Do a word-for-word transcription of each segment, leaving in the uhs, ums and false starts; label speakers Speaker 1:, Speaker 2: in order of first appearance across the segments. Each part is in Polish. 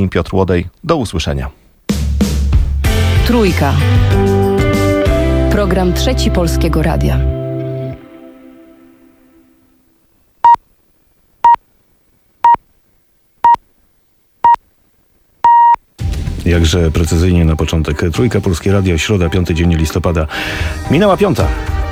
Speaker 1: Piotr Łodej. Do usłyszenia.
Speaker 2: Trójka. Program Trzeci Polskiego Radia.
Speaker 3: Jakże precyzyjnie na początek. Trójka, Polskie Radio, środa, piąty dzień listopada. Minęła piąta.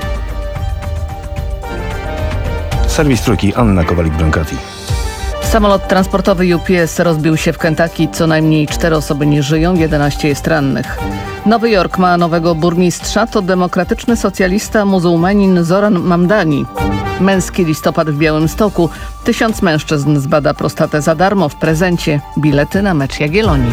Speaker 3: Serwis Trójki, Anna Kowalik-Brankati.
Speaker 4: Samolot transportowy U P S rozbił się w Kentucky. Co najmniej cztery osoby nie żyją, jedenaście jest rannych. Nowy Jork ma nowego burmistrza. To demokratyczny socjalista, muzułmanin Zoran Mamdani. Męski listopad w Białymstoku. Tysiąc mężczyzn zbada prostatę za darmo w prezencie. Bilety na mecz Jagiellonii.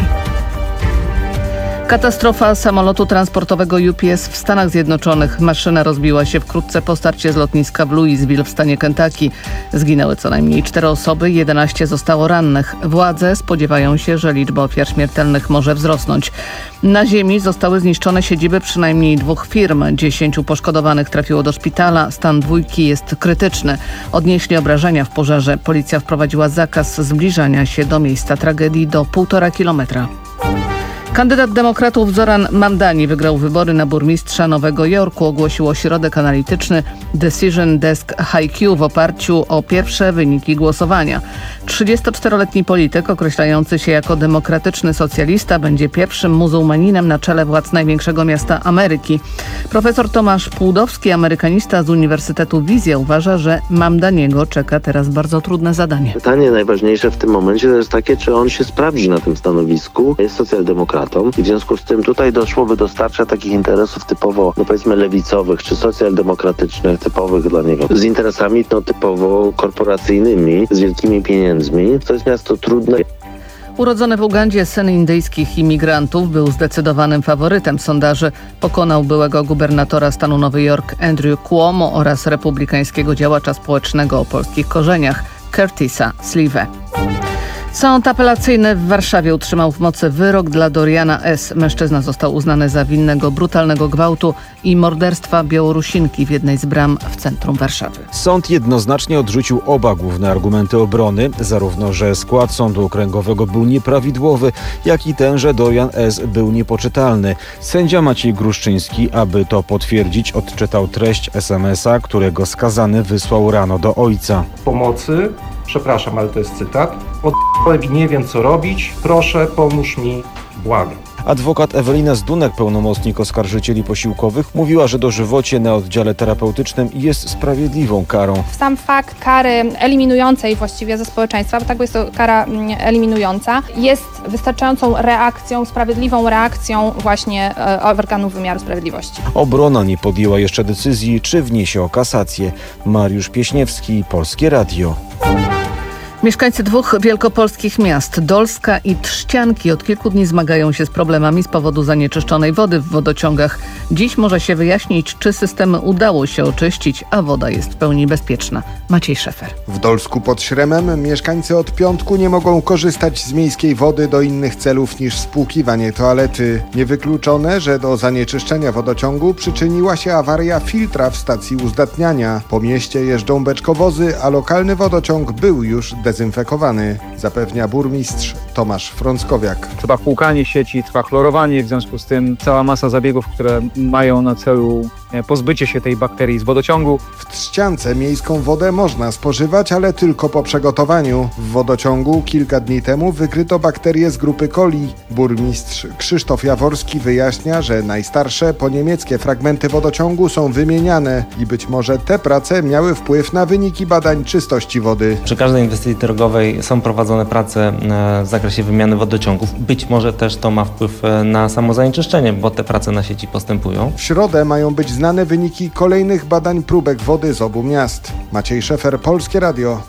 Speaker 4: Katastrofa samolotu transportowego U P S w Stanach Zjednoczonych. Maszyna rozbiła się wkrótce po starcie z lotniska w Louisville w stanie Kentucky. Zginęły co najmniej cztery osoby, jedenaście zostało rannych. Władze spodziewają się, że liczba ofiar śmiertelnych może wzrosnąć. Na ziemi zostały zniszczone siedziby przynajmniej dwóch firm. Dziesięciu poszkodowanych trafiło do szpitala. Stan dwójki jest krytyczny. Odnieśli obrażenia w pożarze. Policja wprowadziła zakaz zbliżania się do miejsca tragedii do półtora kilometra. Kandydat demokratów Zoran Mamdani wygrał wybory na burmistrza Nowego Jorku, ogłosił ośrodek analityczny Decision Desk H I Q w oparciu o pierwsze wyniki głosowania. trzydziestoczteroletni polityk określający się jako demokratyczny socjalista będzie pierwszym muzułmaninem na czele władz największego miasta Ameryki. Profesor Tomasz Płudowski, amerykanista z Uniwersytetu Wizja, uważa, że Mamdaniego czeka teraz bardzo trudne zadanie.
Speaker 5: Pytanie najważniejsze w tym momencie to jest takie, czy on się sprawdzi na tym stanowisku. Jest socjaldemokratą i w związku z tym tutaj doszłoby do starcia takich interesów typowo, no powiedzmy lewicowych czy socjaldemokratycznych, typowych dla niego, z interesami no typowo korporacyjnymi, z wielkimi pieniędzmi. To jest miasto trudne.
Speaker 4: Urodzony w Ugandzie syn indyjskich imigrantów był zdecydowanym faworytem sondaży. Pokonał byłego gubernatora stanu Nowy Jork Andrew Cuomo oraz republikańskiego działacza społecznego o polskich korzeniach Curtisa Sliwę. Sąd apelacyjny w Warszawie utrzymał w mocy wyrok dla Doriana S. Mężczyzna został uznany za winnego brutalnego gwałtu i morderstwa Białorusinki w jednej z bram w centrum Warszawy.
Speaker 6: Sąd jednoznacznie odrzucił oba główne argumenty obrony, zarówno że skład sądu okręgowego był nieprawidłowy, jak i ten, że Dorian S. był niepoczytalny. Sędzia Maciej Gruszczyński, aby to potwierdzić, odczytał treść es em es a, którego skazany wysłał rano do ojca.
Speaker 7: Pomocy, przepraszam, ale to jest cytat, odp***łem i nie wiem co robić, proszę pomóż mi, błagam.
Speaker 6: Adwokat Ewelina Zdunek, pełnomocnik oskarżycieli posiłkowych, mówiła, że dożywocie na oddziale terapeutycznym jest sprawiedliwą karą.
Speaker 8: Sam fakt kary eliminującej właściwie ze społeczeństwa, bo tak jest to kara eliminująca, jest wystarczającą reakcją, sprawiedliwą reakcją właśnie e, organów wymiaru sprawiedliwości.
Speaker 6: Obrona nie podjęła jeszcze decyzji, czy wniesie o kasację. Mariusz Pieśniewski, Polskie Radio.
Speaker 4: Mieszkańcy dwóch wielkopolskich miast, Dolska i Trzcianki, od kilku dni zmagają się z problemami z powodu zanieczyszczonej wody w wodociągach. Dziś może się wyjaśnić, czy systemy udało się oczyścić, a woda jest w pełni bezpieczna. Maciej Szefer.
Speaker 9: W Dolsku pod Śremem mieszkańcy od piątku nie mogą korzystać z miejskiej wody do innych celów niż spłukiwanie toalety. Niewykluczone, że do zanieczyszczenia wodociągu przyczyniła się awaria filtra w stacji uzdatniania. Po mieście jeżdżą beczkowozy, a lokalny wodociąg był już dezynfekowany, zapewnia burmistrz Tomasz Frąckowiak.
Speaker 10: Trwa płukanie sieci, trwa chlorowanie, w związku z tym cała masa zabiegów, które mają na celu pozbycie się tej bakterii z wodociągu.
Speaker 9: W Trzciance miejską wodę można spożywać, ale tylko po przygotowaniu. W wodociągu kilka dni temu wykryto bakterie z grupy coli. Burmistrz Krzysztof Jaworski wyjaśnia, że najstarsze poniemieckie fragmenty wodociągu są wymieniane i być może te prace miały wpływ na wyniki badań czystości wody.
Speaker 11: Przy każdej inwestycji drogowej są prowadzone prace w zakresie wymiany wodociągów. Być może też to ma wpływ na samo zanieczyszczenie, bo te prace na sieci postępują.
Speaker 9: W środę mają być znane wyniki kolejnych badań próbek wody z obu miast. Maciej Szefer, Polskie Radio.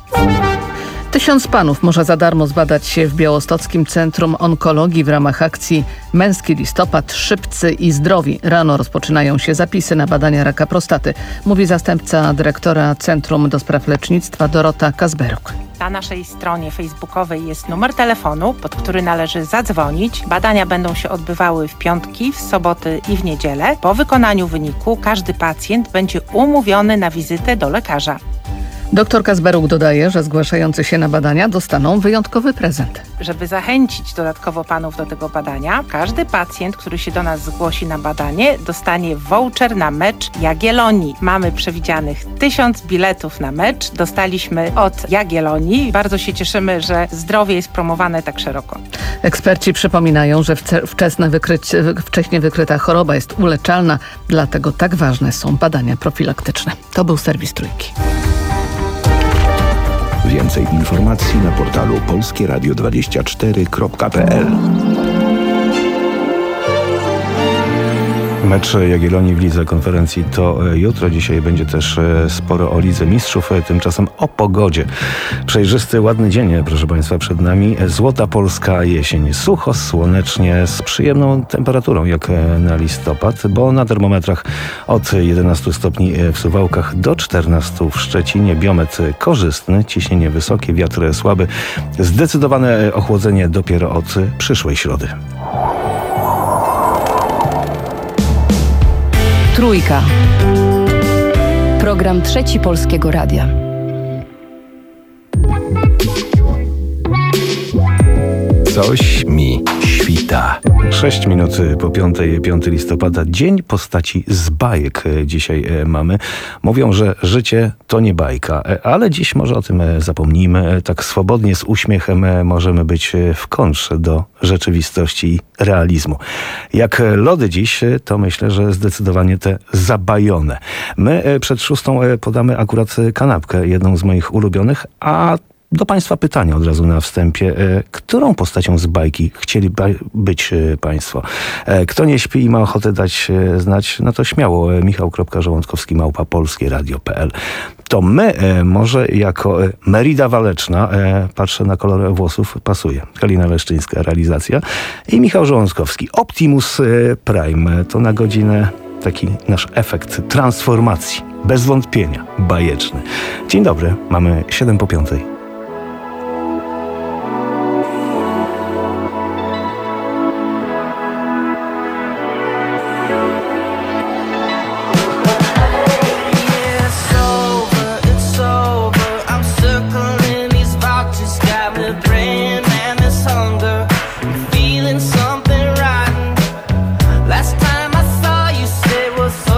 Speaker 4: Tysiąc panów może za darmo zbadać się w Białostockim Centrum Onkologii w ramach akcji Męski Listopad, Szybcy i Zdrowi. Rano rozpoczynają się zapisy na badania raka prostaty, mówi zastępca dyrektora Centrum do Spraw Lecznictwa Dorota Kazberuk.
Speaker 12: Na naszej stronie facebookowej jest numer telefonu, pod który należy zadzwonić. Badania będą się odbywały w piątki, w soboty i w niedzielę. Po wykonaniu wyniku każdy pacjent będzie umówiony na wizytę do lekarza.
Speaker 4: Doktor Kazberuk dodaje, że zgłaszający się na badania dostaną wyjątkowy prezent.
Speaker 12: Żeby zachęcić dodatkowo panów do tego badania, każdy pacjent, który się do nas zgłosi na badanie, dostanie voucher na mecz Jagiellonii. Mamy przewidzianych tysiąc biletów na mecz. Dostaliśmy od Jagiellonii. Bardzo się cieszymy, że zdrowie jest promowane tak szeroko.
Speaker 4: Eksperci przypominają, że wczesne wykrycie, wcześnie wykryta choroba jest uleczalna, dlatego tak ważne są badania profilaktyczne. To był serwis Trójki.
Speaker 2: Więcej informacji na portalu polskie radio dwadzieścia cztery kropka p l.
Speaker 3: Mecz Jagiellonii w Lidze Konferencji to jutro. Dzisiaj będzie też sporo o Lidze Mistrzów, tymczasem o pogodzie. Przejrzysty, ładny dzień, proszę Państwa, przed nami. Złota polska jesień. Sucho, słonecznie, z przyjemną temperaturą jak na listopad, bo na termometrach od jedenastu stopni w Suwałkach do czternastu w Szczecinie. Biometr korzystny, ciśnienie wysokie, wiatr słaby. Zdecydowane ochłodzenie dopiero od przyszłej środy.
Speaker 13: Trójka. Program Trzeci Polskiego Radia.
Speaker 2: Coś mi świta.
Speaker 3: Sześć minut po piątej, piątego listopada. Dzień postaci z bajek dzisiaj mamy. Mówią, że życie to nie bajka, ale dziś może o tym zapomnijmy. Tak swobodnie, z uśmiechem możemy być w kontrze do rzeczywistości i realizmu. Jak lody dziś, to myślę, że zdecydowanie te zabajone. My przed szóstą podamy akurat kanapkę, jedną z moich ulubionych, a do Państwa pytanie od razu na wstępie. Którą postacią z bajki chcieli być Państwo? Kto nie śpi i ma ochotę dać znać, no to śmiało. Michał.Żołądkowski małpa polskie radio kropka p l. To my może jako Merida Waleczna, patrzę na kolor włosów, pasuje. Kalina Leszczyńska, realizacja. I Michał Żołądkowski. Optimus Prime to na godzinę taki nasz efekt transformacji. Bez wątpienia. Bajeczny. Dzień dobry. Mamy siedem po piątej.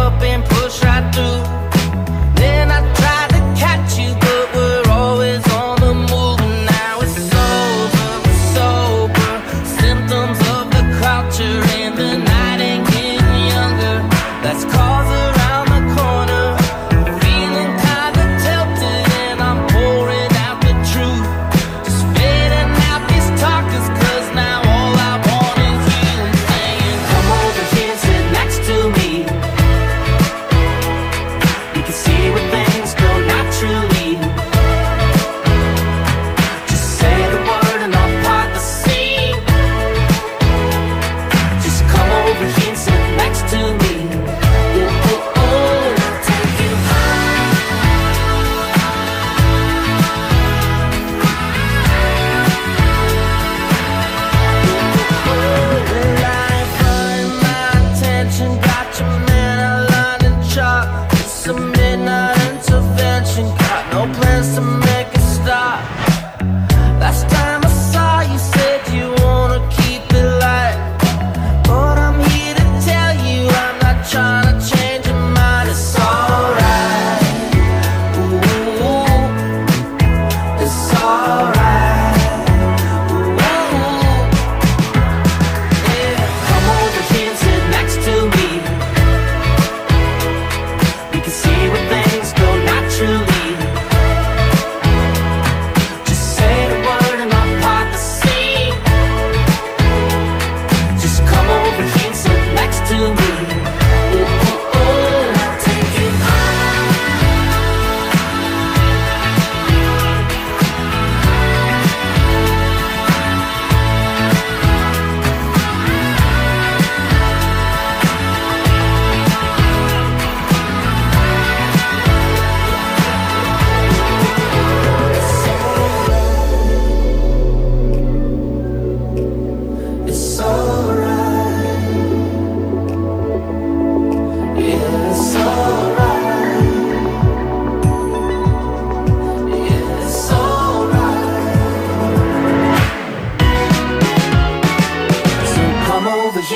Speaker 14: Then I tried to catch you, but we're always on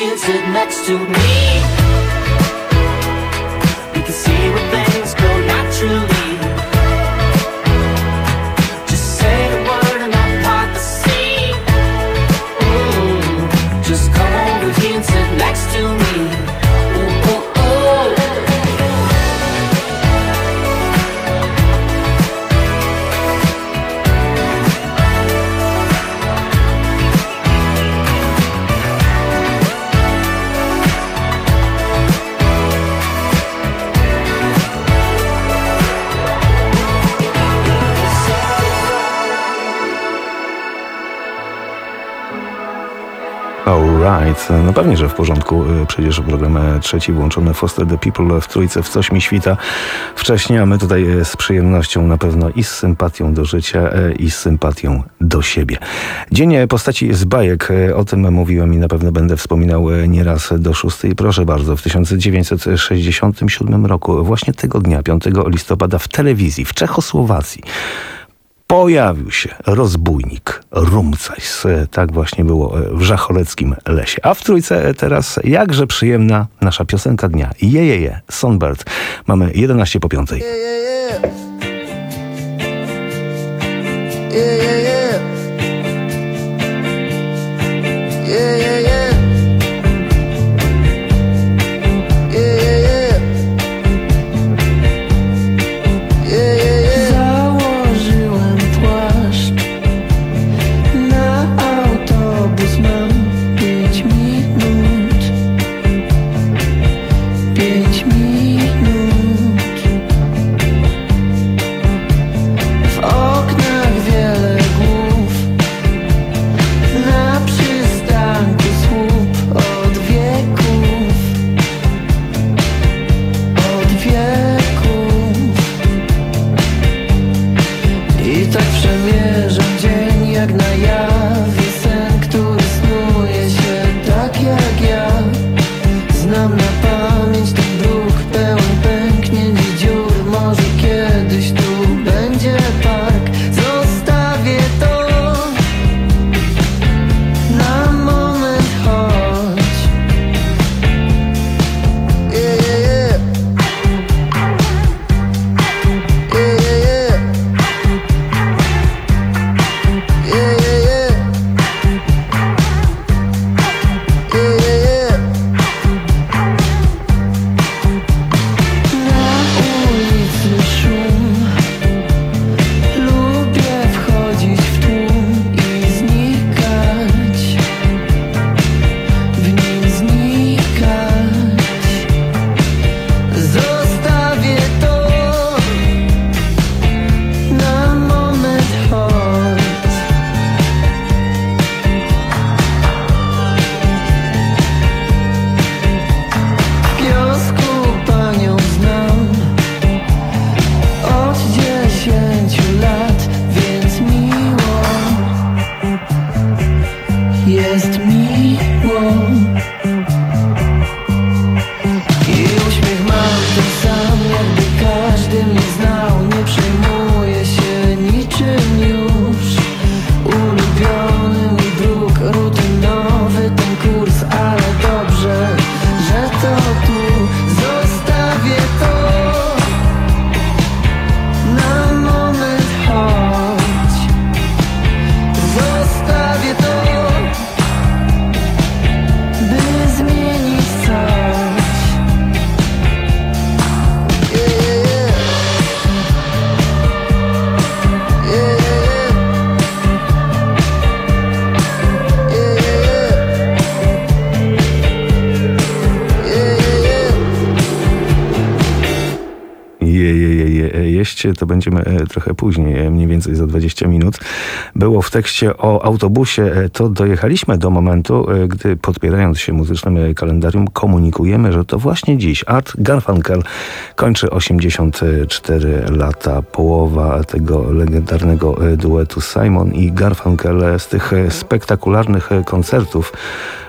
Speaker 14: can sit next to me. We can see where things go naturally. Just say the word and I'll part the sea. Mm. Just come over here and sit next to me. Ooh, ooh, ooh.
Speaker 3: Alright, no pewnie, że w porządku. Przecież program trzeci włączony Foster the People w trójce w Coś mi świta wcześniej, a my tutaj z przyjemnością na pewno i z sympatią do życia i z sympatią do siebie. Dzień postaci z bajek, o tym mówiłem i na pewno będę wspominał nieraz do szóstej. Proszę bardzo, w tysiąc dziewięćset sześćdziesiątym siódmym roku, właśnie tego dnia, piątego listopada w telewizji w Czechosłowacji pojawił się rozbójnik Rumcajs. Tak właśnie było w Żacholeckim lesie. A w trójce teraz jakże przyjemna nasza piosenka dnia. Je, je, je, Songbird. Mamy jedenaście po piątej.
Speaker 14: Yeah, yeah, yeah. Yeah, yeah, yeah. Yeah, yeah, yeah.
Speaker 3: To będziemy trochę później, mniej więcej za dwadzieścia minut. Było w tekście o autobusie. To dojechaliśmy do momentu, gdy podpierając się muzycznym kalendarium komunikujemy, że to właśnie dziś Art Garfunkel kończy osiemdziesiąt cztery lata. Połowa tego legendarnego duetu Simon i Garfunkel z tych spektakularnych koncertów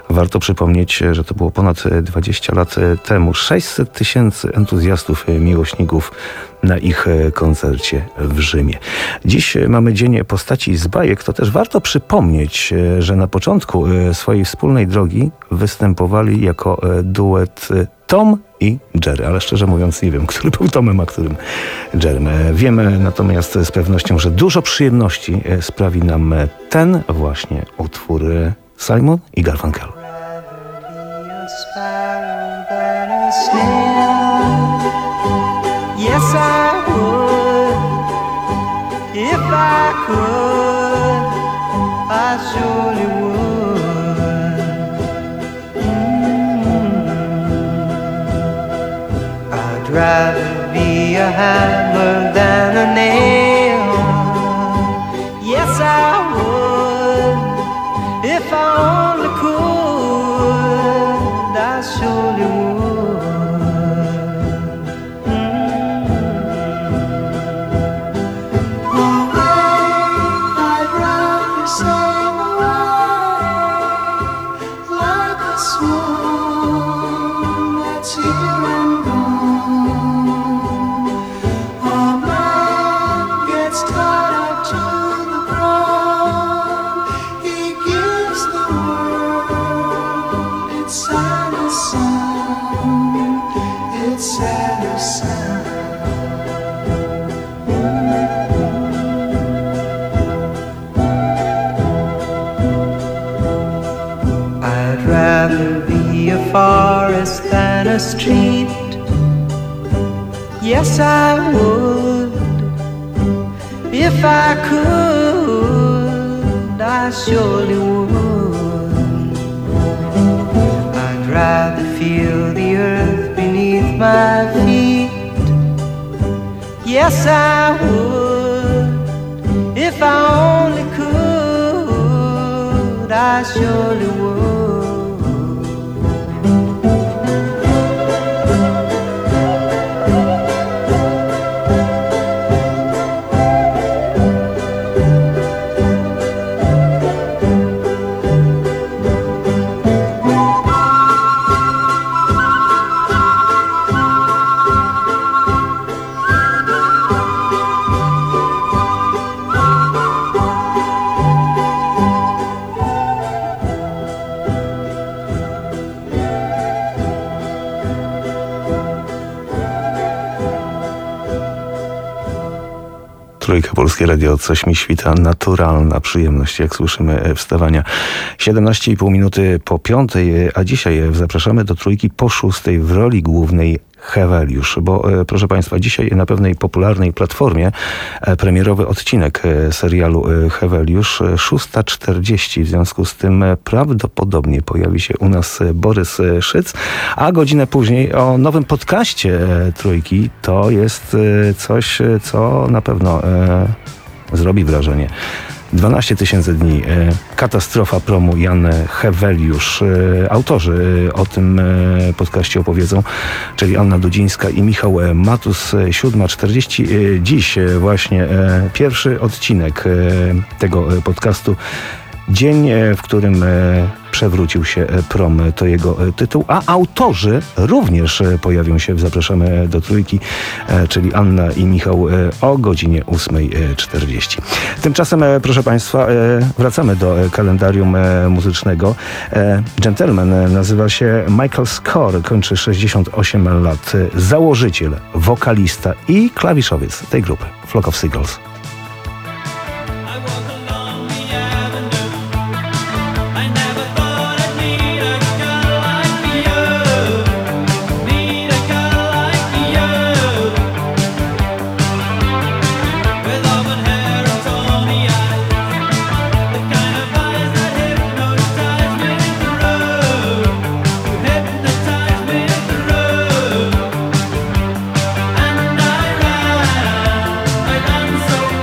Speaker 3: Warto przypomnieć, że to było ponad dwadzieścia lat temu. sześćset tysięcy entuzjastów, miłośników na ich koncercie w Rzymie. Dziś mamy Dzień Postaci z bajek. To też warto przypomnieć, że na początku swojej wspólnej drogi występowali jako duet Tom i Jerry, ale szczerze mówiąc nie wiem, który był Tomem, a którym Jerrym. Wiemy natomiast z pewnością, że dużo przyjemności sprawi nam ten właśnie utwór Simon i Garfunkel.
Speaker 15: Yes, I would. If I could, I surely would. Mm. I'd rather be a hammer than a nail. Yes, I would. If I only could, I surely would. Forest than a street. Yes, I would. If I could, I surely would. I'd rather feel the earth beneath my feet. Yes, I would. If I only could, I surely would.
Speaker 3: Trójka, Polskie Radio, coś mi świta, naturalna przyjemność, jak słyszymy, wstawania. siedemnaście i pół minuty po piątej, a dzisiaj zapraszamy do Trójki po szóstej w roli głównej Heweliusz, bo proszę Państwa, dzisiaj na pewnej popularnej platformie premierowy odcinek serialu Heweliusz, szósta czterdzieści, w związku z tym prawdopodobnie pojawi się u nas Borys Szyc, a godzinę później o nowym podcaście Trójki. To jest coś, co na pewno zrobi wrażenie. dwanaście tysięcy dni. Katastrofa promu Jan Heweliusz. Autorzy o tym podcaście opowiedzą, czyli Anna Dudzińska i Michał Matus. siódma czterdzieści. Dziś właśnie pierwszy odcinek tego podcastu. Dzień, w którym przewrócił się prom, to jego tytuł, a autorzy również pojawią się, zapraszamy do Trójki, czyli Anna i Michał o godzinie ósma czterdzieści. Tymczasem, proszę Państwa, wracamy do kalendarium muzycznego. Gentleman nazywa się Michael Score, kończy sześćdziesiąt osiem lat, założyciel, wokalista i klawiszowiec tej grupy, Flock of Seagulls.
Speaker 14: So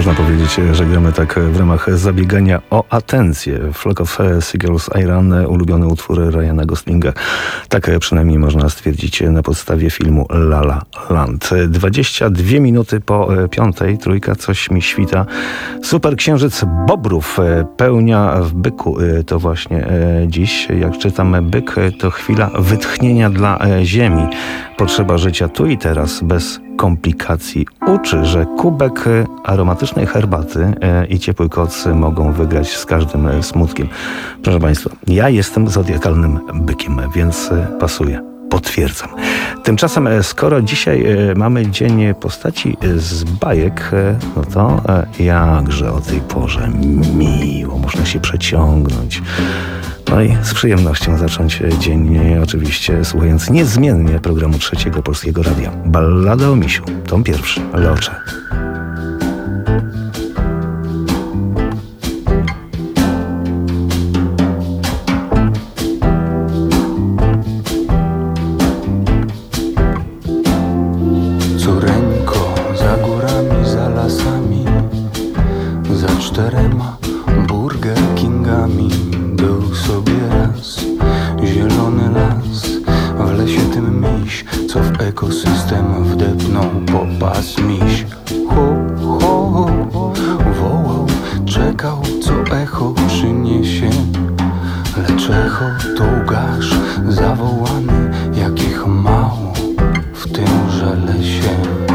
Speaker 3: Można powiedzieć, że gramy tak w ramach zabiegania o atencję. Flock of Seagulls Iran, ulubiony utwór Ryana Goslinga. Tak przynajmniej można stwierdzić na podstawie filmu La La Land. dwadzieścia dwie minuty po piątej, trójka, coś mi świta. Super księżyc Bobrów, pełnia w byku. To właśnie dziś, jak czytam, byk to chwila wytchnienia dla ziemi. Potrzeba życia tu i teraz, bez komplikacji. Uczy, że kubek aromatycznej herbaty i ciepły koc mogą wygrać z każdym smutkiem. Proszę Państwa, ja jestem zodiakalnym bykiem, więc pasuje. Potwierdzam. Tymczasem, skoro dzisiaj mamy Dzień Postaci z bajek, no to jakże o tej porze miło, można się przeciągnąć. No i z przyjemnością zacząć dzień, oczywiście słuchając niezmiennie programu Trzeciego Polskiego Radia. Ballada o misiu, tom pierwszy, Leocze.
Speaker 16: Córeńko, za górami, za lasami, za czterema Burger Kingami był sobie raz zielony las. W lesie tym miś, co w ekosystem wdepnął popas miś. Ho, ho, ho, wołał, czekał, co echo przyniesie. Lecz echo to łgarz zawołany, jakich mało w tymże lesie.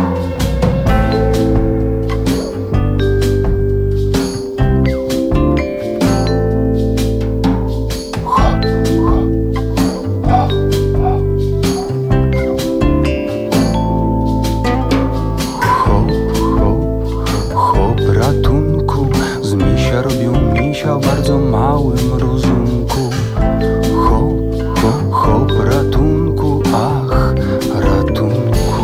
Speaker 16: W bardzo małym rozumku. Hop, hop, hop, ratunku, ach, ratunku.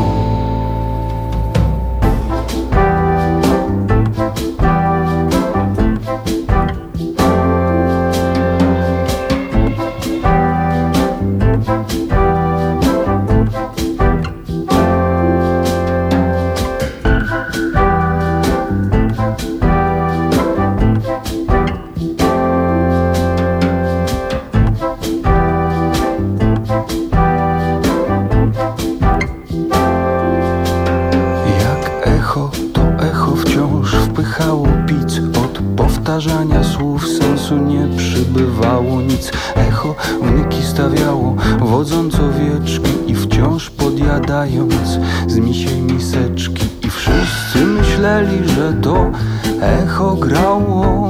Speaker 16: Powtarzania słów sensu nie przybywało nic. Echo wnyki stawiało, wodząc owieczki i wciąż podjadając z misiej miseczki. I wszyscy myśleli, że to echo grało.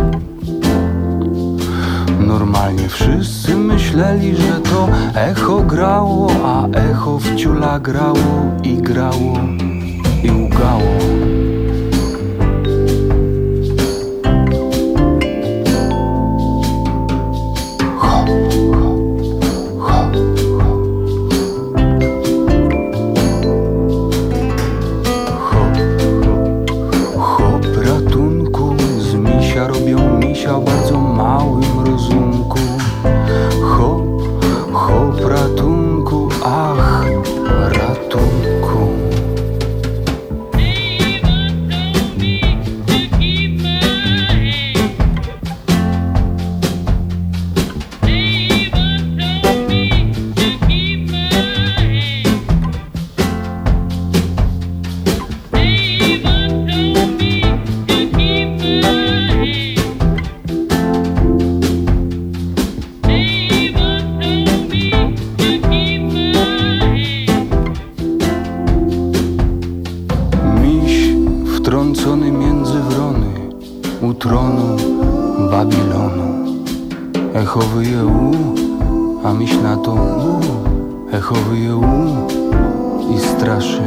Speaker 16: Normalnie wszyscy myśleli, że to echo grało, a echo w ciula grało i grało i łgało. O bardzo małym rozumku. Hop, hop, ratunku, ach, ratunku. Wtrącony między wrony u tronu Babilonu. Echo wyje u, a miś na to u. Echo wyje u i straszy.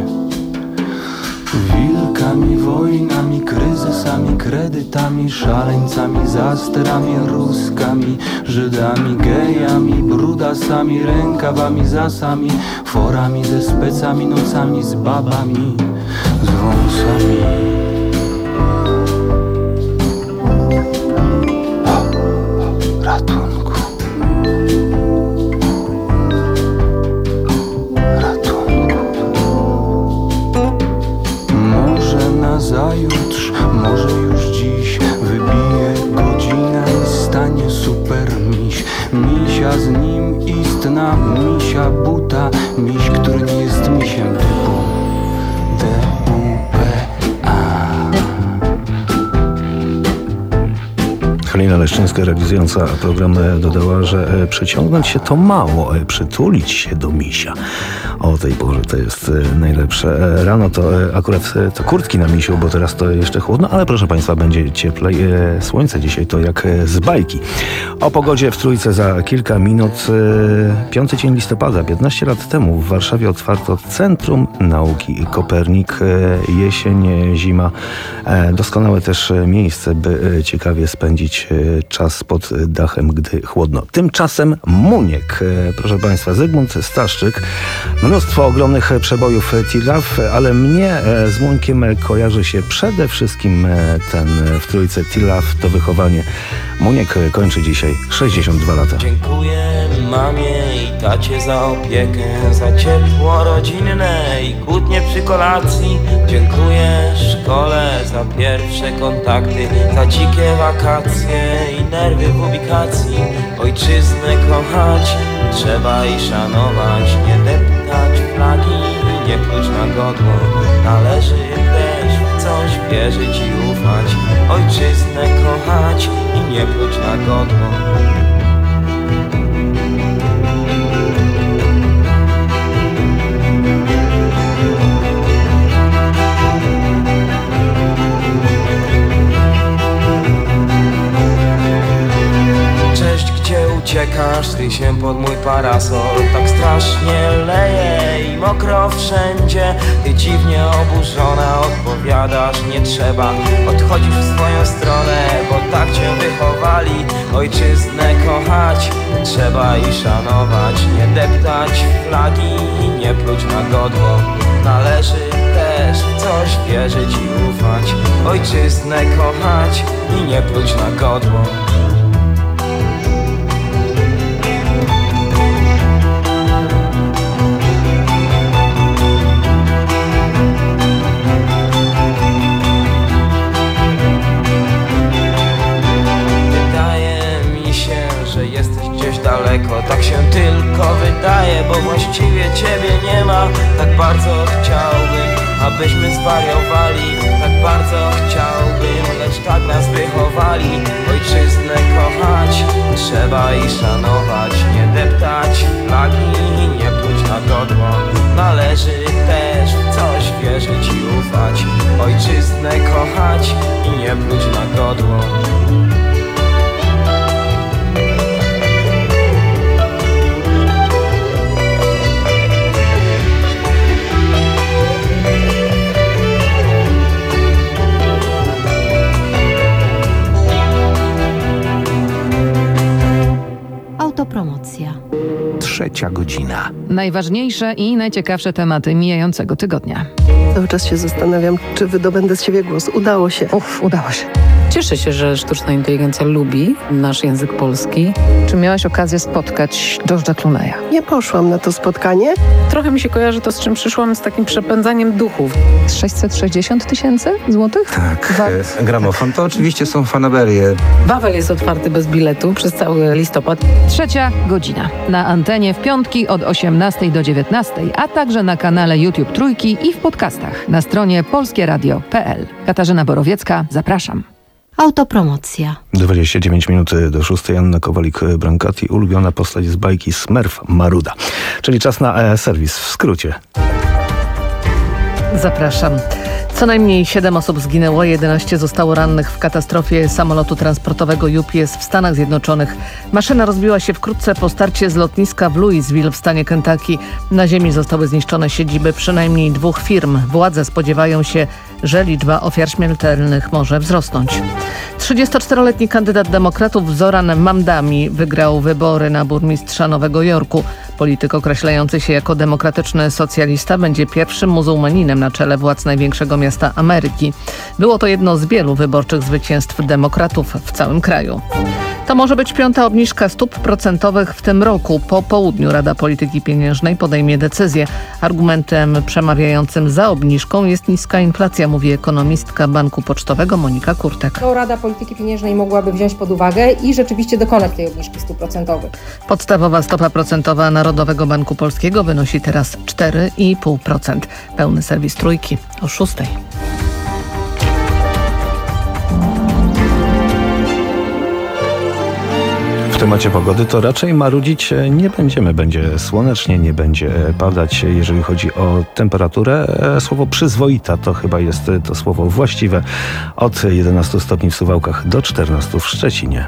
Speaker 16: Wilkami, wojnami, kryzysami, kredytami, szaleńcami, zasterami, ruskami, Żydami, gejami, brudasami, rękawami, zasami, forami ze specami, nocami z babami, z wąsami. Ratunku. Ratunku. Może nazajutrz,
Speaker 3: Gruszczyńska, realizująca program, dodała, że przyciągnąć się to mało, przytulić się do misia. O tej porze to jest najlepsze. Rano to akurat to kurtki na misiu, bo teraz to jeszcze chłodno, ale proszę Państwa, będzie cieplej. Słońce dzisiaj to jak z bajki. O pogodzie w Trójce za kilka minut. Piąty dzień listopada, piętnaście lat temu w Warszawie otwarto Centrum Nauki Kopernik. Jesień, zima, doskonałe też miejsce, by ciekawie spędzić czas pod dachem, gdy chłodno. Tymczasem Muniek, proszę Państwa, Zygmunt Staszczyk. Mnóstwo ogromnych przebojów T-Love, ale mnie z Muńkiem kojarzy się przede wszystkim ten w Trójce T-Love, to wychowanie. Muniek kończy dzisiaj sześćdziesiąt dwa lata.
Speaker 17: Dziękuję mamie i tacie za opiekę, za ciepło rodzinne i kłótnie przy kolacji. Dziękuję szkole za pierwsze kontakty, za dzikie wakacje i nerwy w ubikacji. Ojczyznę kochać trzeba i szanować, nie deptać flagi i nie pluć na godło. Należy też w coś wierzyć i ufać, ojczyznę kochać i nie pluć na godło. Uciekasz, ty się pod mój parasol, tak strasznie leje i mokro wszędzie. Ty dziwnie oburzona odpowiadasz, nie trzeba, odchodzisz w swoją stronę, bo tak cię wychowali. Ojczyznę kochać trzeba i szanować, nie deptać flagi i nie pluć na godło. Należy też w coś wierzyć i ufać, ojczyznę kochać i nie pluć na godło. Daleko, tak się tylko wydaje, bo właściwie ciebie nie ma. Tak bardzo chciałbym, abyśmy zwariowali. Tak bardzo chciałbym, lecz tak nas wychowali. Ojczyznę kochać trzeba i szanować, nie deptać flagi i nie pluć na godło. Należy też w coś wierzyć i ufać, ojczyznę kochać i nie pluć na godło.
Speaker 13: Autopromocja.
Speaker 2: Trzecia godzina.
Speaker 4: Najważniejsze i najciekawsze tematy mijającego tygodnia.
Speaker 18: Cały czas się zastanawiam, czy wydobędę z siebie głos. Udało się.
Speaker 4: Uff, udało się.
Speaker 19: Cieszę się, że sztuczna inteligencja lubi nasz język polski.
Speaker 4: Czy miałaś okazję spotkać George'a Clooney'a?
Speaker 18: Nie poszłam na to spotkanie.
Speaker 19: Trochę mi się kojarzy to, z czym przyszłam, z takim przepędzaniem duchów.
Speaker 4: sześćset sześćdziesiąt tysięcy złotych?
Speaker 20: Tak, e, gramofon to oczywiście są fanaberie.
Speaker 19: Wawel jest otwarty bez biletu przez cały listopad.
Speaker 4: Trzecia godzina. Na antenie w piątki od osiemnastej do dziewiętnastej, a także na kanale YouTube Trójki i w podcastach na stronie polskie radio kropka p l. Katarzyna Borowiecka, zapraszam.
Speaker 13: Autopromocja.
Speaker 3: dwadzieścia dziewięć minut do szóstej. Anna Kowalik-Brancati, ulubiona postać z bajki Smurf Maruda. Czyli czas na e, serwis w skrócie.
Speaker 4: Zapraszam. Co najmniej siedem osób zginęło, jedenaście zostało rannych w katastrofie samolotu transportowego U P S w Stanach Zjednoczonych. Maszyna rozbiła się wkrótce po starcie z lotniska w Louisville w stanie Kentucky. Na ziemi zostały zniszczone siedziby przynajmniej dwóch firm. Władze spodziewają się, że liczba ofiar śmiertelnych może wzrosnąć. trzydziestoczteroletni kandydat demokratów Zoran Mamdani wygrał wybory na burmistrza Nowego Jorku. Polityk określający się jako demokratyczny socjalista będzie pierwszym muzułmaninem na czele władz największego miasta Ameryki. Było to jedno z wielu wyborczych zwycięstw demokratów w całym kraju. To może być piąta obniżka stóp procentowych w tym roku. Po południu Rada Polityki Pieniężnej podejmie decyzję. Argumentem przemawiającym za obniżką jest niska inflacja, mówi ekonomistka Banku Pocztowego Monika Kurtek.
Speaker 21: To Rada Polityki Pieniężnej mogłaby wziąć pod uwagę i rzeczywiście dokonać tej obniżki stóp procentowych.
Speaker 4: Podstawowa stopa procentowa Narodowego Banku Polskiego wynosi teraz cztery i pół procent. Pełny serwis Trójki o szóstej.
Speaker 3: temacie pogody to raczej marudzić nie będziemy. Będzie słonecznie, nie będzie padać. Jeżeli chodzi o temperaturę, słowo przyzwoita to chyba jest to słowo właściwe. Od jedenastu stopni w Suwałkach do czternastu w Szczecinie.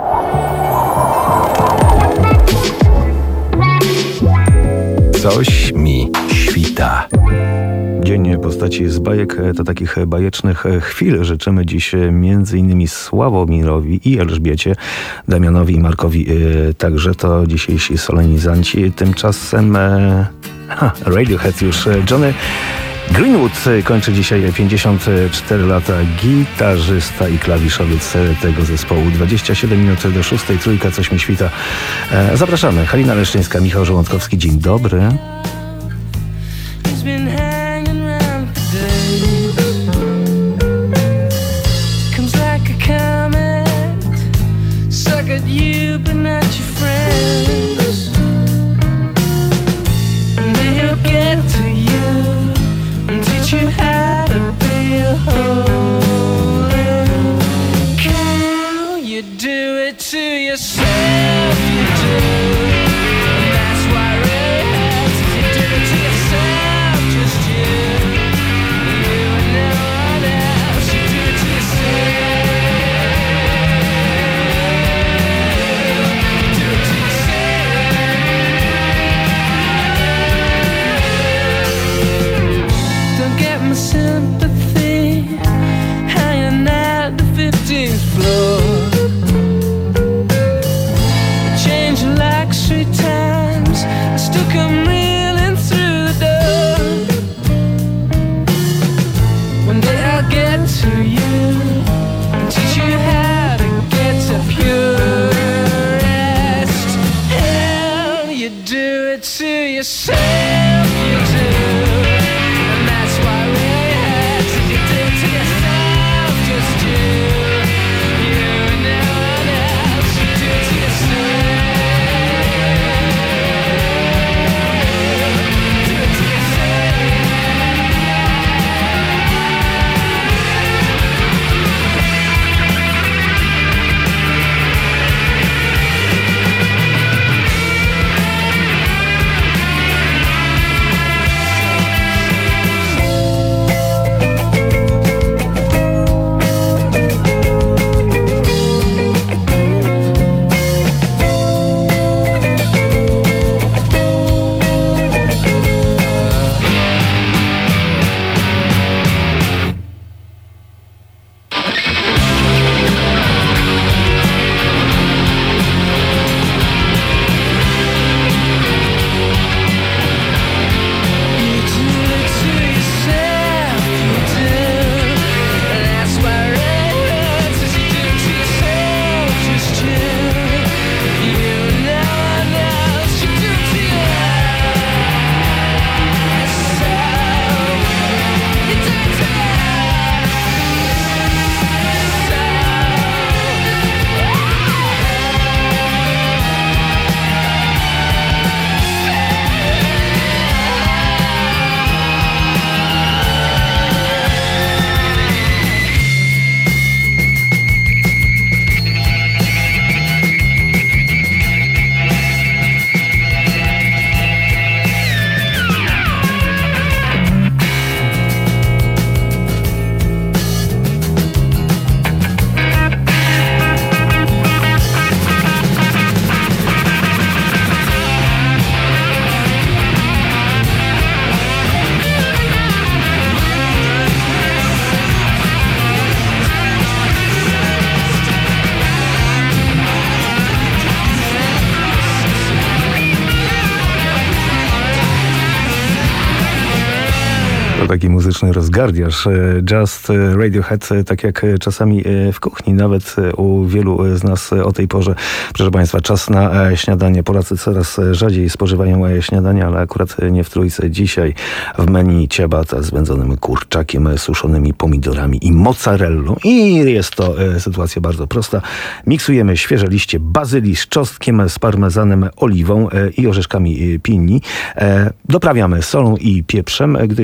Speaker 2: Coś mi świta.
Speaker 3: Dzień postaci z bajek, to takich bajecznych chwil życzymy dziś między innymi Sławomirowi i Elżbiecie, Damianowi i Markowi także, to dzisiejsi solenizanci. Tymczasem ha, Radiohead już. Johnny Greenwood kończy dzisiaj pięćdziesiąt cztery lata, gitarzysta i klawiszowiec tego zespołu. dwadzieścia siedem minut do szóstej, trójka, coś mi świta. Zapraszamy. Halina Leszczyńska, Michał Żołądkowski, dzień dobry.
Speaker 14: You, but not your friends. And they'll get to you and teach you how to be a whole. Girl, you do it to yourself, you do. And that's why it hurts. You do it to yourself, just you. You and no one else. You do it to yourself. Sympathy hanging at the fifteenth floor. Change like three times, I still come reeling through the door. One day I'll get to you and teach you how to get to pure rest. Hell, you do it to yourself, you do.
Speaker 3: Taki muzyczny rozgardiasz. Just Radiohead, tak jak czasami w kuchni, nawet u wielu z nas o tej porze. Proszę Państwa, czas na śniadanie. Polacy coraz rzadziej spożywają śniadania, ale akurat nie w Trójce. Dzisiaj w menu ciabata z wędzonym kurczakiem, suszonymi pomidorami i mozzarellą. I jest to sytuacja bardzo prosta. Miksujemy świeże liście bazylii z czosnkiem, z parmezanem, oliwą i orzeszkami pinni. Doprawiamy solą i pieprzem. Gdy już to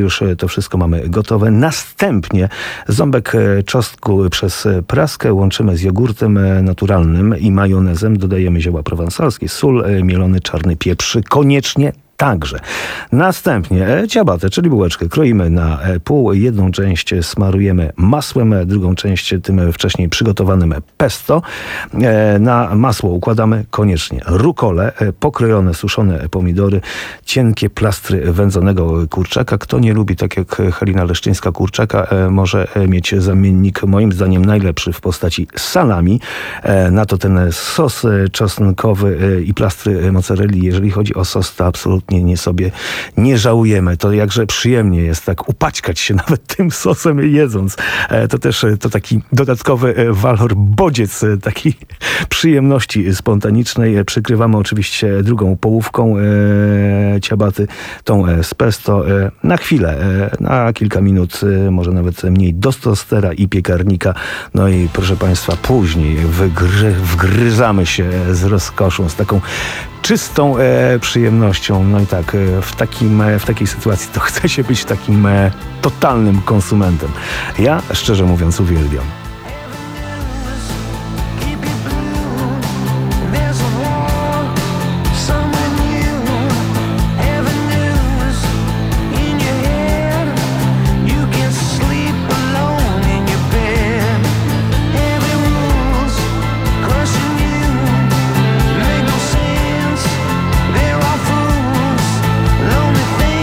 Speaker 3: wszystko mamy gotowe. Następnie ząbek czosnku przez praskę łączymy z jogurtem naturalnym i majonezem. Dodajemy zioła prowansalskie, sól, mielony czarny pieprz. Koniecznie także. Następnie ciabatę, czyli bułeczkę, kroimy na pół. Jedną część smarujemy masłem, drugą część tym wcześniej przygotowanym pesto. Na masło układamy koniecznie rukolę, pokrojone suszone pomidory, cienkie plastry wędzonego kurczaka. Kto nie lubi, tak jak Halina Leszczyńska, kurczaka, może mieć zamiennik, moim zdaniem najlepszy, w postaci salami. Na to ten sos czosnkowy i plastry mozzarelli. Jeżeli chodzi o sos, to absolutnie nie sobie nie żałujemy. To jakże przyjemnie jest tak upaćkać się nawet tym sosem jedząc. To też to taki dodatkowy walor, bodziec takiej przyjemności spontanicznej. Przykrywamy oczywiście drugą połówką e, ciabaty, tą z pesto, e, na chwilę, e, na kilka minut, e, może nawet mniej, do tostera i piekarnika. No i proszę Państwa, później wygry, wgryzamy się z rozkoszą, z taką czystą e, przyjemnością. No i tak, e, w, takim, e, w takiej sytuacji to chce się być takim e, totalnym konsumentem. Ja, szczerze mówiąc, uwielbiam.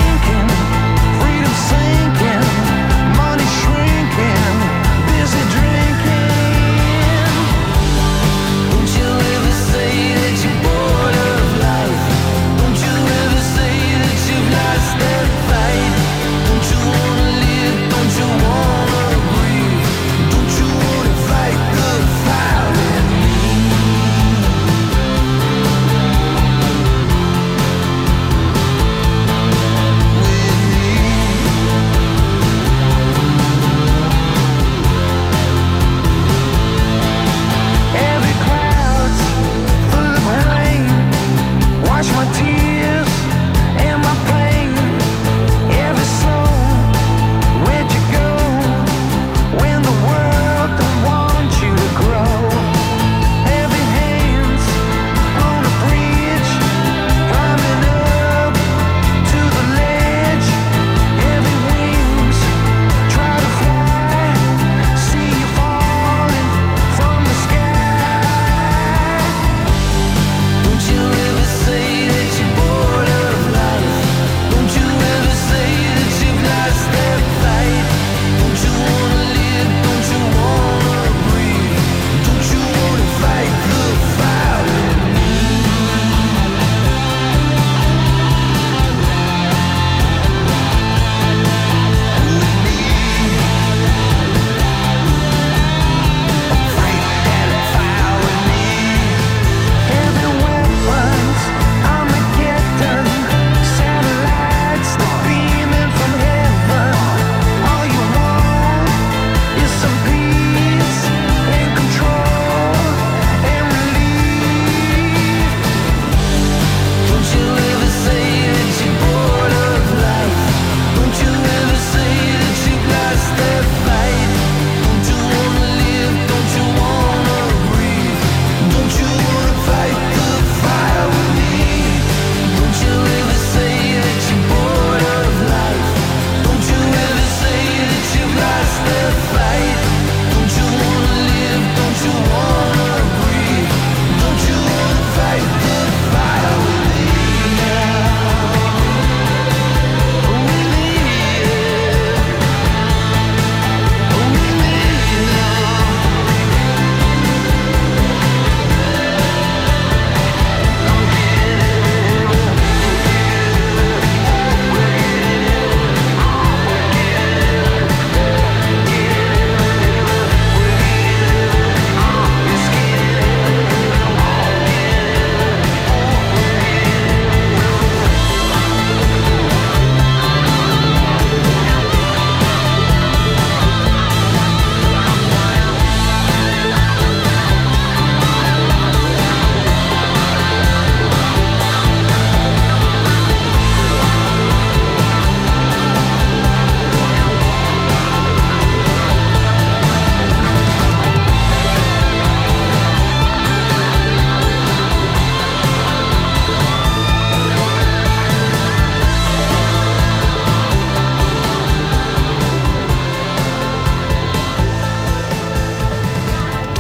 Speaker 14: Money shrinking, busy dreaming.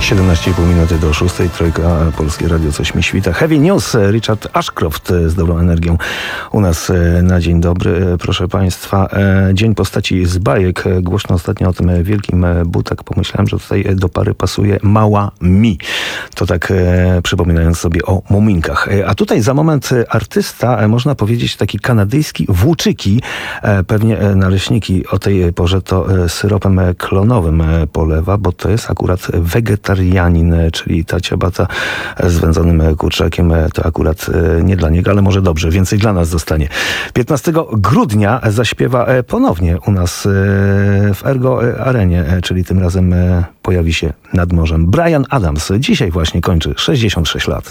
Speaker 3: siedemnaście i pół minuty do szóstej, Trojka, Polskie Radio, coś mi świta. Heavy News, Richard Ashcroft z dobrą energią u nas na dzień dobry. Proszę Państwa, Dzień Postaci z bajek. Głośno ostatnio o tym wielkim butak. Pomyślałem, że tutaj do pary pasuje Mała Mi. To tak przypominając sobie o muminkach. A tutaj za moment artysta, można powiedzieć taki kanadyjski włóczyki. Pewnie naleśniki o tej porze to syropem klonowym polewa, bo to jest akurat wegetarianin, czyli ta ciabata z wędzonym kurczakiem, to akurat nie dla niego, ale może dobrze, więcej dla nas zostanie. piętnastego grudnia zaśpiewa ponownie u nas w Ergo Arenie, czyli tym razem pojawi się nad morzem. Bryan Adams dzisiaj właśnie kończy sześćdziesiąt sześć lat.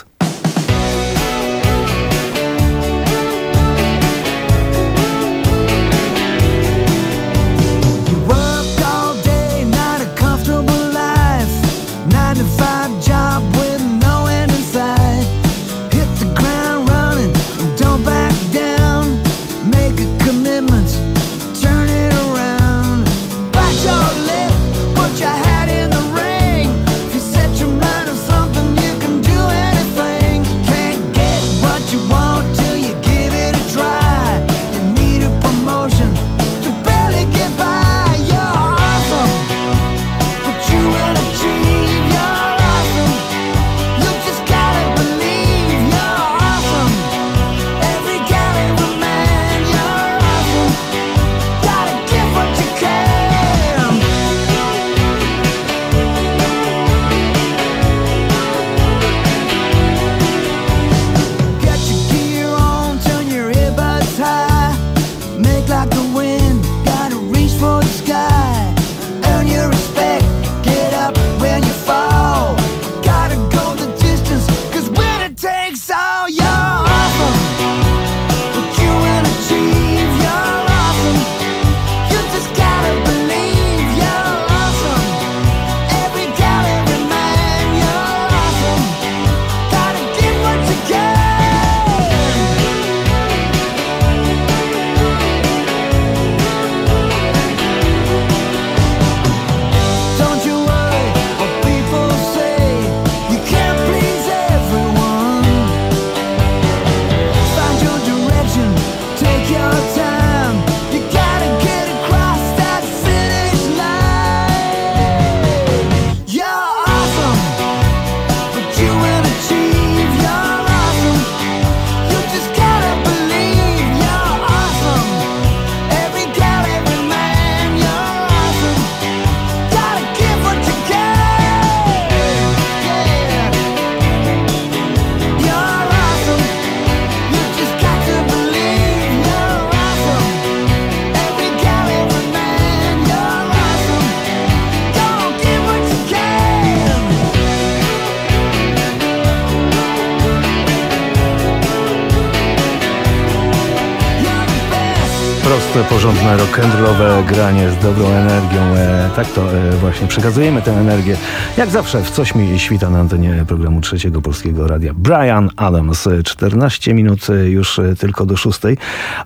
Speaker 3: Proste, porządne, rock'n'rollowe granie z dobrą energią. E, tak to e, właśnie przekazujemy tę energię. Jak zawsze w Coś mi świta na antenie programu Trzeciego Polskiego Radia. Bryan Adams, czternaście minut już tylko do szóstej.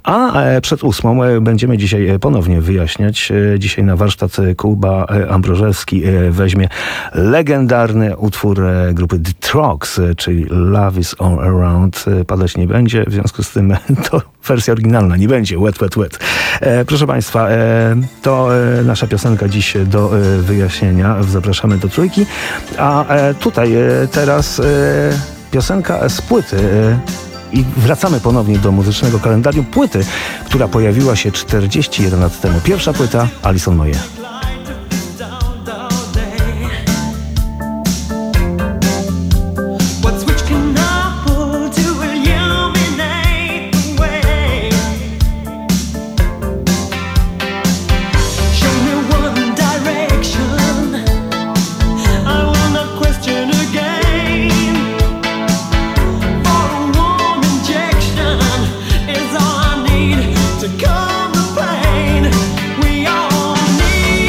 Speaker 3: A e, przed ósmą e, będziemy dzisiaj ponownie wyjaśniać. E, dzisiaj na warsztat Kuba Ambrożewski e, weźmie legendarny utwór e, grupy The Trogs, e, czyli Love is All Around. E, padać nie będzie, w związku z tym to wersja oryginalna nie będzie. Wet, wet, wet. E, proszę Państwa, e, to e, nasza piosenka dziś do e, wyjaśnienia. Zapraszamy do Trójki. A e, tutaj e, teraz e, piosenka z płyty. E, I wracamy ponownie do muzycznego kalendarium płyty, która pojawiła się czterdzieści jeden lat temu. Pierwsza płyta Alison Moje.
Speaker 14: To calm the pain, we all need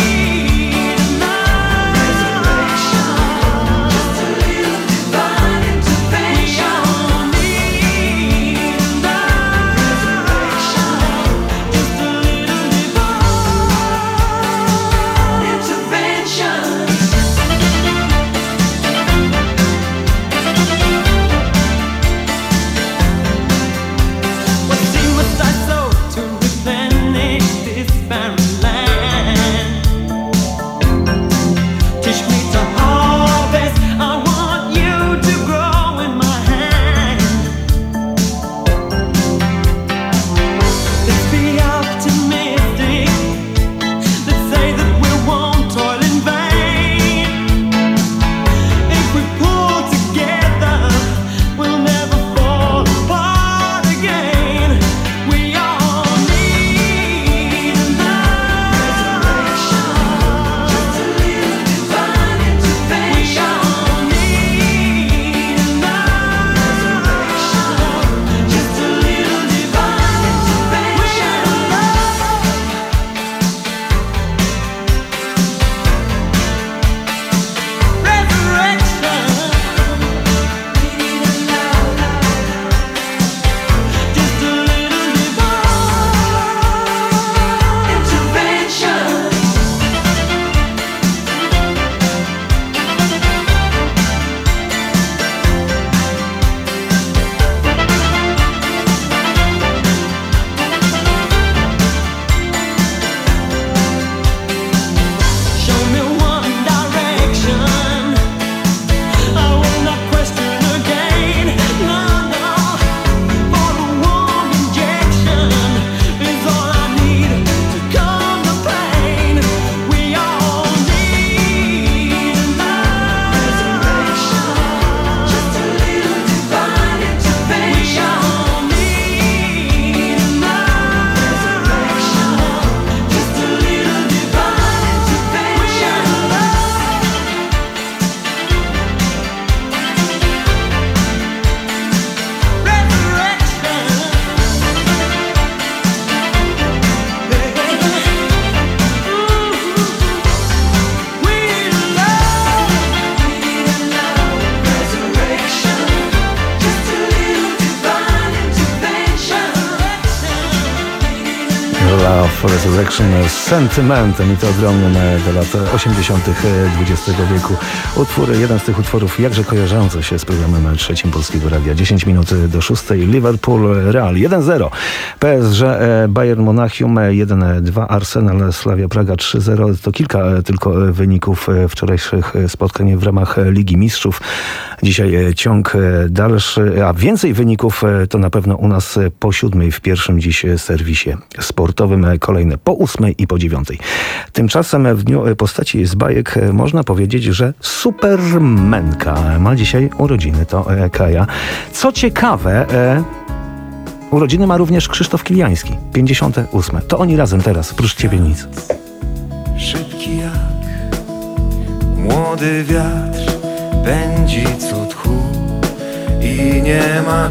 Speaker 3: Love Resurrection z sentymentem i to ogromnym do lat osiemdziesiątych dwudziestego wieku. Utwór, jeden z tych utworów jakże kojarzący się z programem trzecim Polskiego Radia. dziesięć minut do szóstej. Liverpool Real jeden zero. P S G Bayern Monachium jeden dwa. Arsenal Slavia Praga trzy zero. To kilka tylko wyników wczorajszych spotkań w ramach Ligi Mistrzów. Dzisiaj ciąg dalszy, a więcej wyników to na pewno u nas po siódmej w pierwszym dziś serwisie sportowym, kolejne po ósmej i po dziewiątej. Tymczasem w dniu postaci z bajek można powiedzieć, że supermenka ma dzisiaj urodziny, to Kaja. Co ciekawe, urodziny ma również Krzysztof Kiliański, pięćdziesiąte ósme. To oni razem teraz, prócz ciebie nic.
Speaker 14: Szybki jak młody wiatr pędzi co tchu i nie ma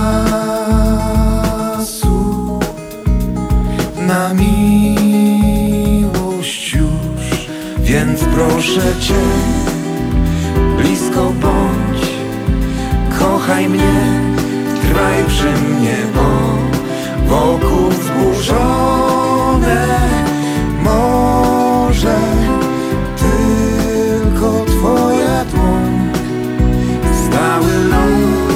Speaker 14: czasu na miłość już, więc proszę cię, blisko bądź, kochaj mnie, trwaj przy mnie, bo wokół wzburzone może tylko twoja dłoń, stały ląd.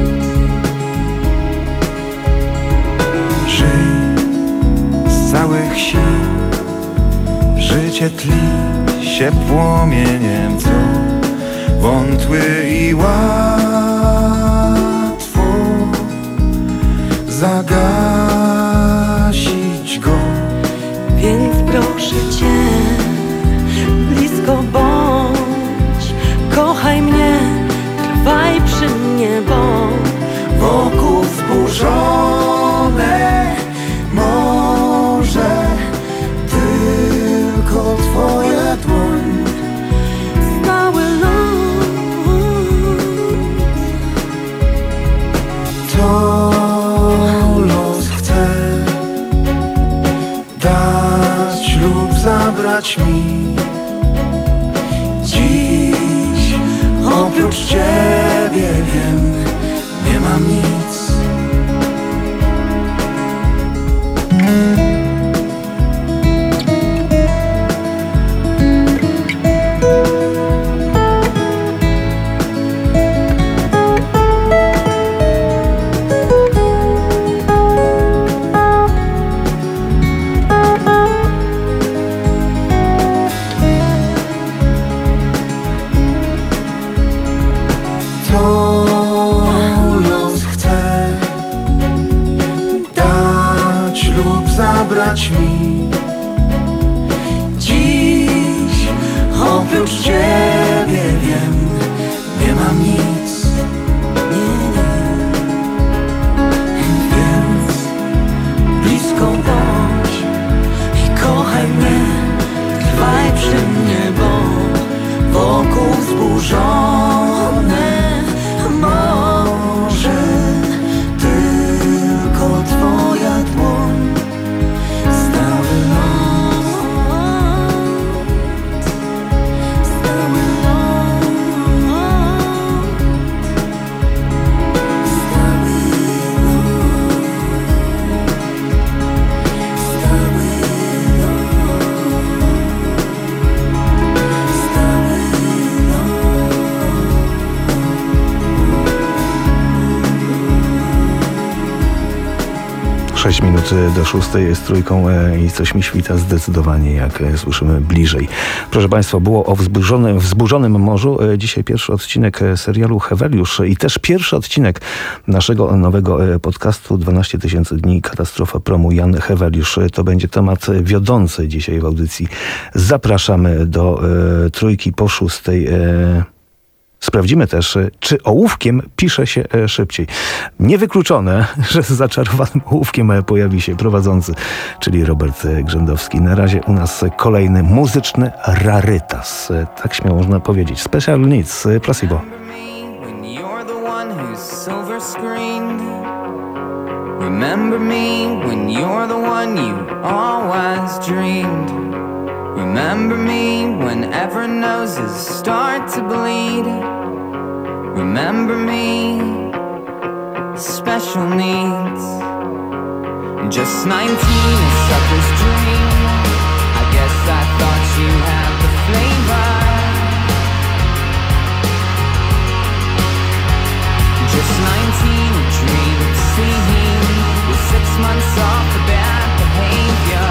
Speaker 14: Żyj z całych sił, życie tli się płomieniem, co wątły i łatwo zagasić go.
Speaker 1: Więc proszę cię, blisko bądź, kochaj mnie, trwaj przy mnie, bo
Speaker 14: wokół wzburzone może tylko twoja dłoń,
Speaker 1: stały ląd.
Speaker 14: To los chce dać lub zabrać mi. Dziś oprócz ciebie wiem, nie mam nic. Mi. Dziś oprócz ciebie wiem, nie mam nic. Nie, nie. Więc blisko bądź i kochaj mnie, trwaj przy mnie, bo wokół wzburzone może tylko twoja dłoń.
Speaker 3: sześć minut do szóstej jest trójką i coś mi świta zdecydowanie, jak słyszymy bliżej. Proszę Państwa, było o wzburzonym, wzburzonym morzu. Dzisiaj pierwszy odcinek serialu Heweliusz i też pierwszy odcinek naszego nowego podcastu dwanaście tysięcy dni katastrofa promu Jan Heweliusz. To będzie temat wiodący dzisiaj w audycji. Zapraszamy do e, trójki po szóstej. E, Sprawdzimy też, czy ołówkiem pisze się szybciej. Niewykluczone, że z zaczarowanym ołówkiem pojawi się prowadzący, czyli Robert Grzędowski. Na razie u nas kolejny muzyczny rarytas. Tak śmiało można powiedzieć. Special Needs, Placebo.
Speaker 22: Remember me when you're the one you always dreamed. Remember me whenever noses start to bleed. Remember me, special needs. Just nineteen, a sucker's dream. I guess I thought you had the flavor. Just nineteen, a dream of seeing with six months off the bad behavior.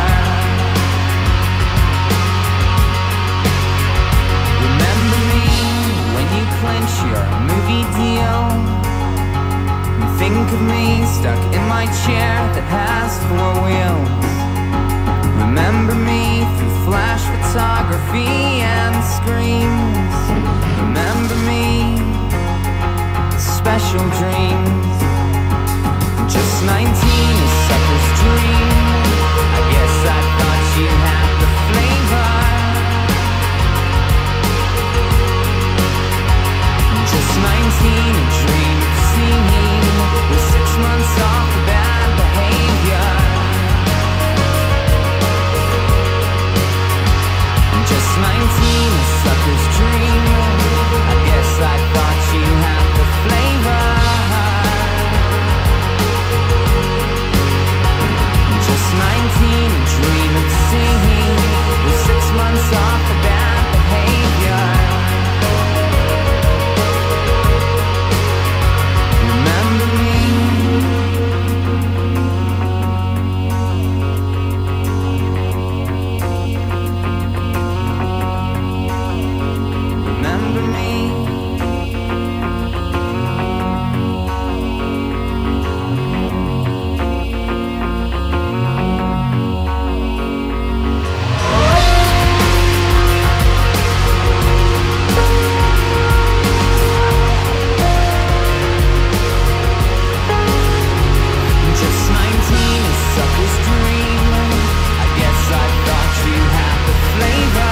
Speaker 22: Remember me when you clinch your movie deal. Think of me stuck in my chair that has four wheels. Remember me through flash photography and screens. Remember me, special dreams. Just nineteen, a sucker's dream. I guess I thought you had the flavor. Just nineteen, a dream of seeing with six months off the bad behavior. Just nineteen, a sucker's dream. I guess I thought you had the flavor. Just nineteen, a dream of seeing with six months off the bad behavior. Remember me. Remember me. Just nineteen, a sucker's dream. I guess I thought you had the flavor.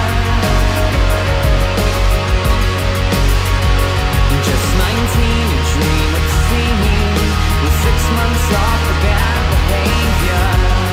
Speaker 22: Just nineteen, a dream of seeing with six months off the bad behavior.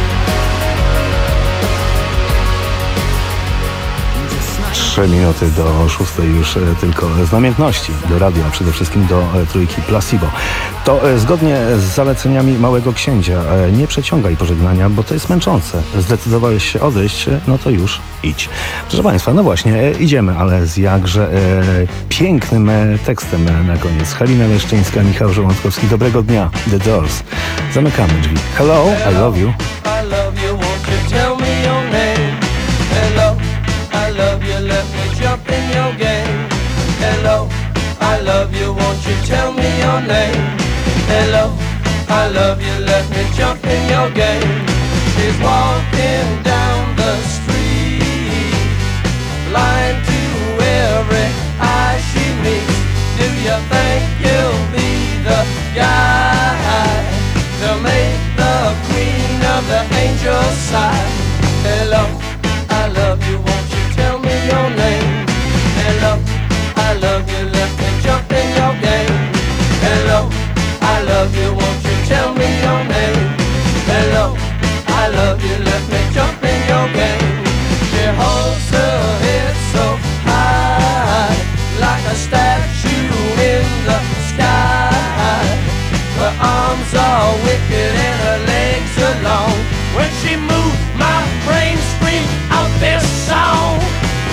Speaker 3: Trzy minuty do szóstej już e, tylko z namiętności do radia, a przede wszystkim do e, trójki Placebo. To e, zgodnie z zaleceniami Małego Księcia e, nie przeciągaj pożegnania, bo to jest męczące. Zdecydowałeś się odejść, e, no to już idź. Proszę Państwa, no właśnie, e, idziemy, ale z jakże e, pięknym e, tekstem e, na koniec. Halina Leszczyńska, Michał Żołądkowski. Dobrego dnia. The Doors. Zamykamy drzwi. Hello, I love you.
Speaker 14: I love you, won't you tell me your name? Hello, I love you, let me jump in your game. Hello, I love you, won't you tell me your name? Hello, I love you, let me jump in your game. She's walking down the street, blind to every eye she meets. Do you think you'll be the guy to make the queen of the angels sigh? Hello, I love you, won't you tell me your name? Hello, I love you, let me jump in your game. Hello, I love you, won't you tell me your name? Hello, I love you, let me jump in your game. She holds her head so high, like a statue in the sky. Her arms are wicked and her legs are long. When she moves, my brain screams out this song.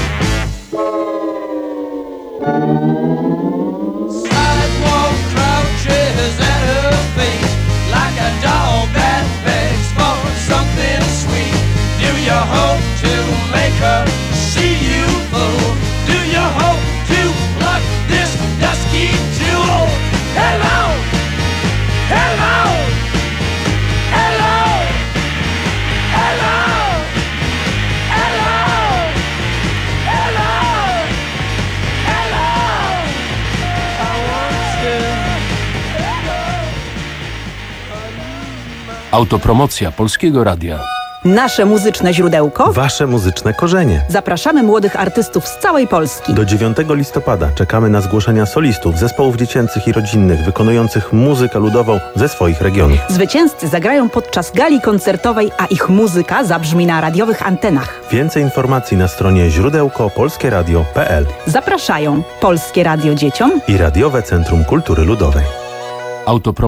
Speaker 14: Sidewalk crouches at her feet, like a dog that begs for something sweet. Do you hope to make her see you fool? Do you hope to pluck this dusky jewel? Hello, hello, hello, hello, hello, hello, hello. I want to.
Speaker 5: Autopromocja Polskiego Radia.
Speaker 7: Nasze muzyczne źródełko?
Speaker 23: Wasze muzyczne korzenie.
Speaker 7: Zapraszamy młodych artystów z całej Polski.
Speaker 23: Do dziewiątego listopada czekamy na zgłoszenia solistów, zespołów dziecięcych i rodzinnych wykonujących muzykę ludową ze swoich regionów.
Speaker 7: Zwycięzcy zagrają podczas gali koncertowej, a ich muzyka zabrzmi na radiowych antenach.
Speaker 23: Więcej informacji na stronie źródełko polskie radio kropka p l.
Speaker 7: Zapraszają Polskie Radio Dzieciom
Speaker 23: i Radiowe Centrum Kultury Ludowej.
Speaker 5: Autopro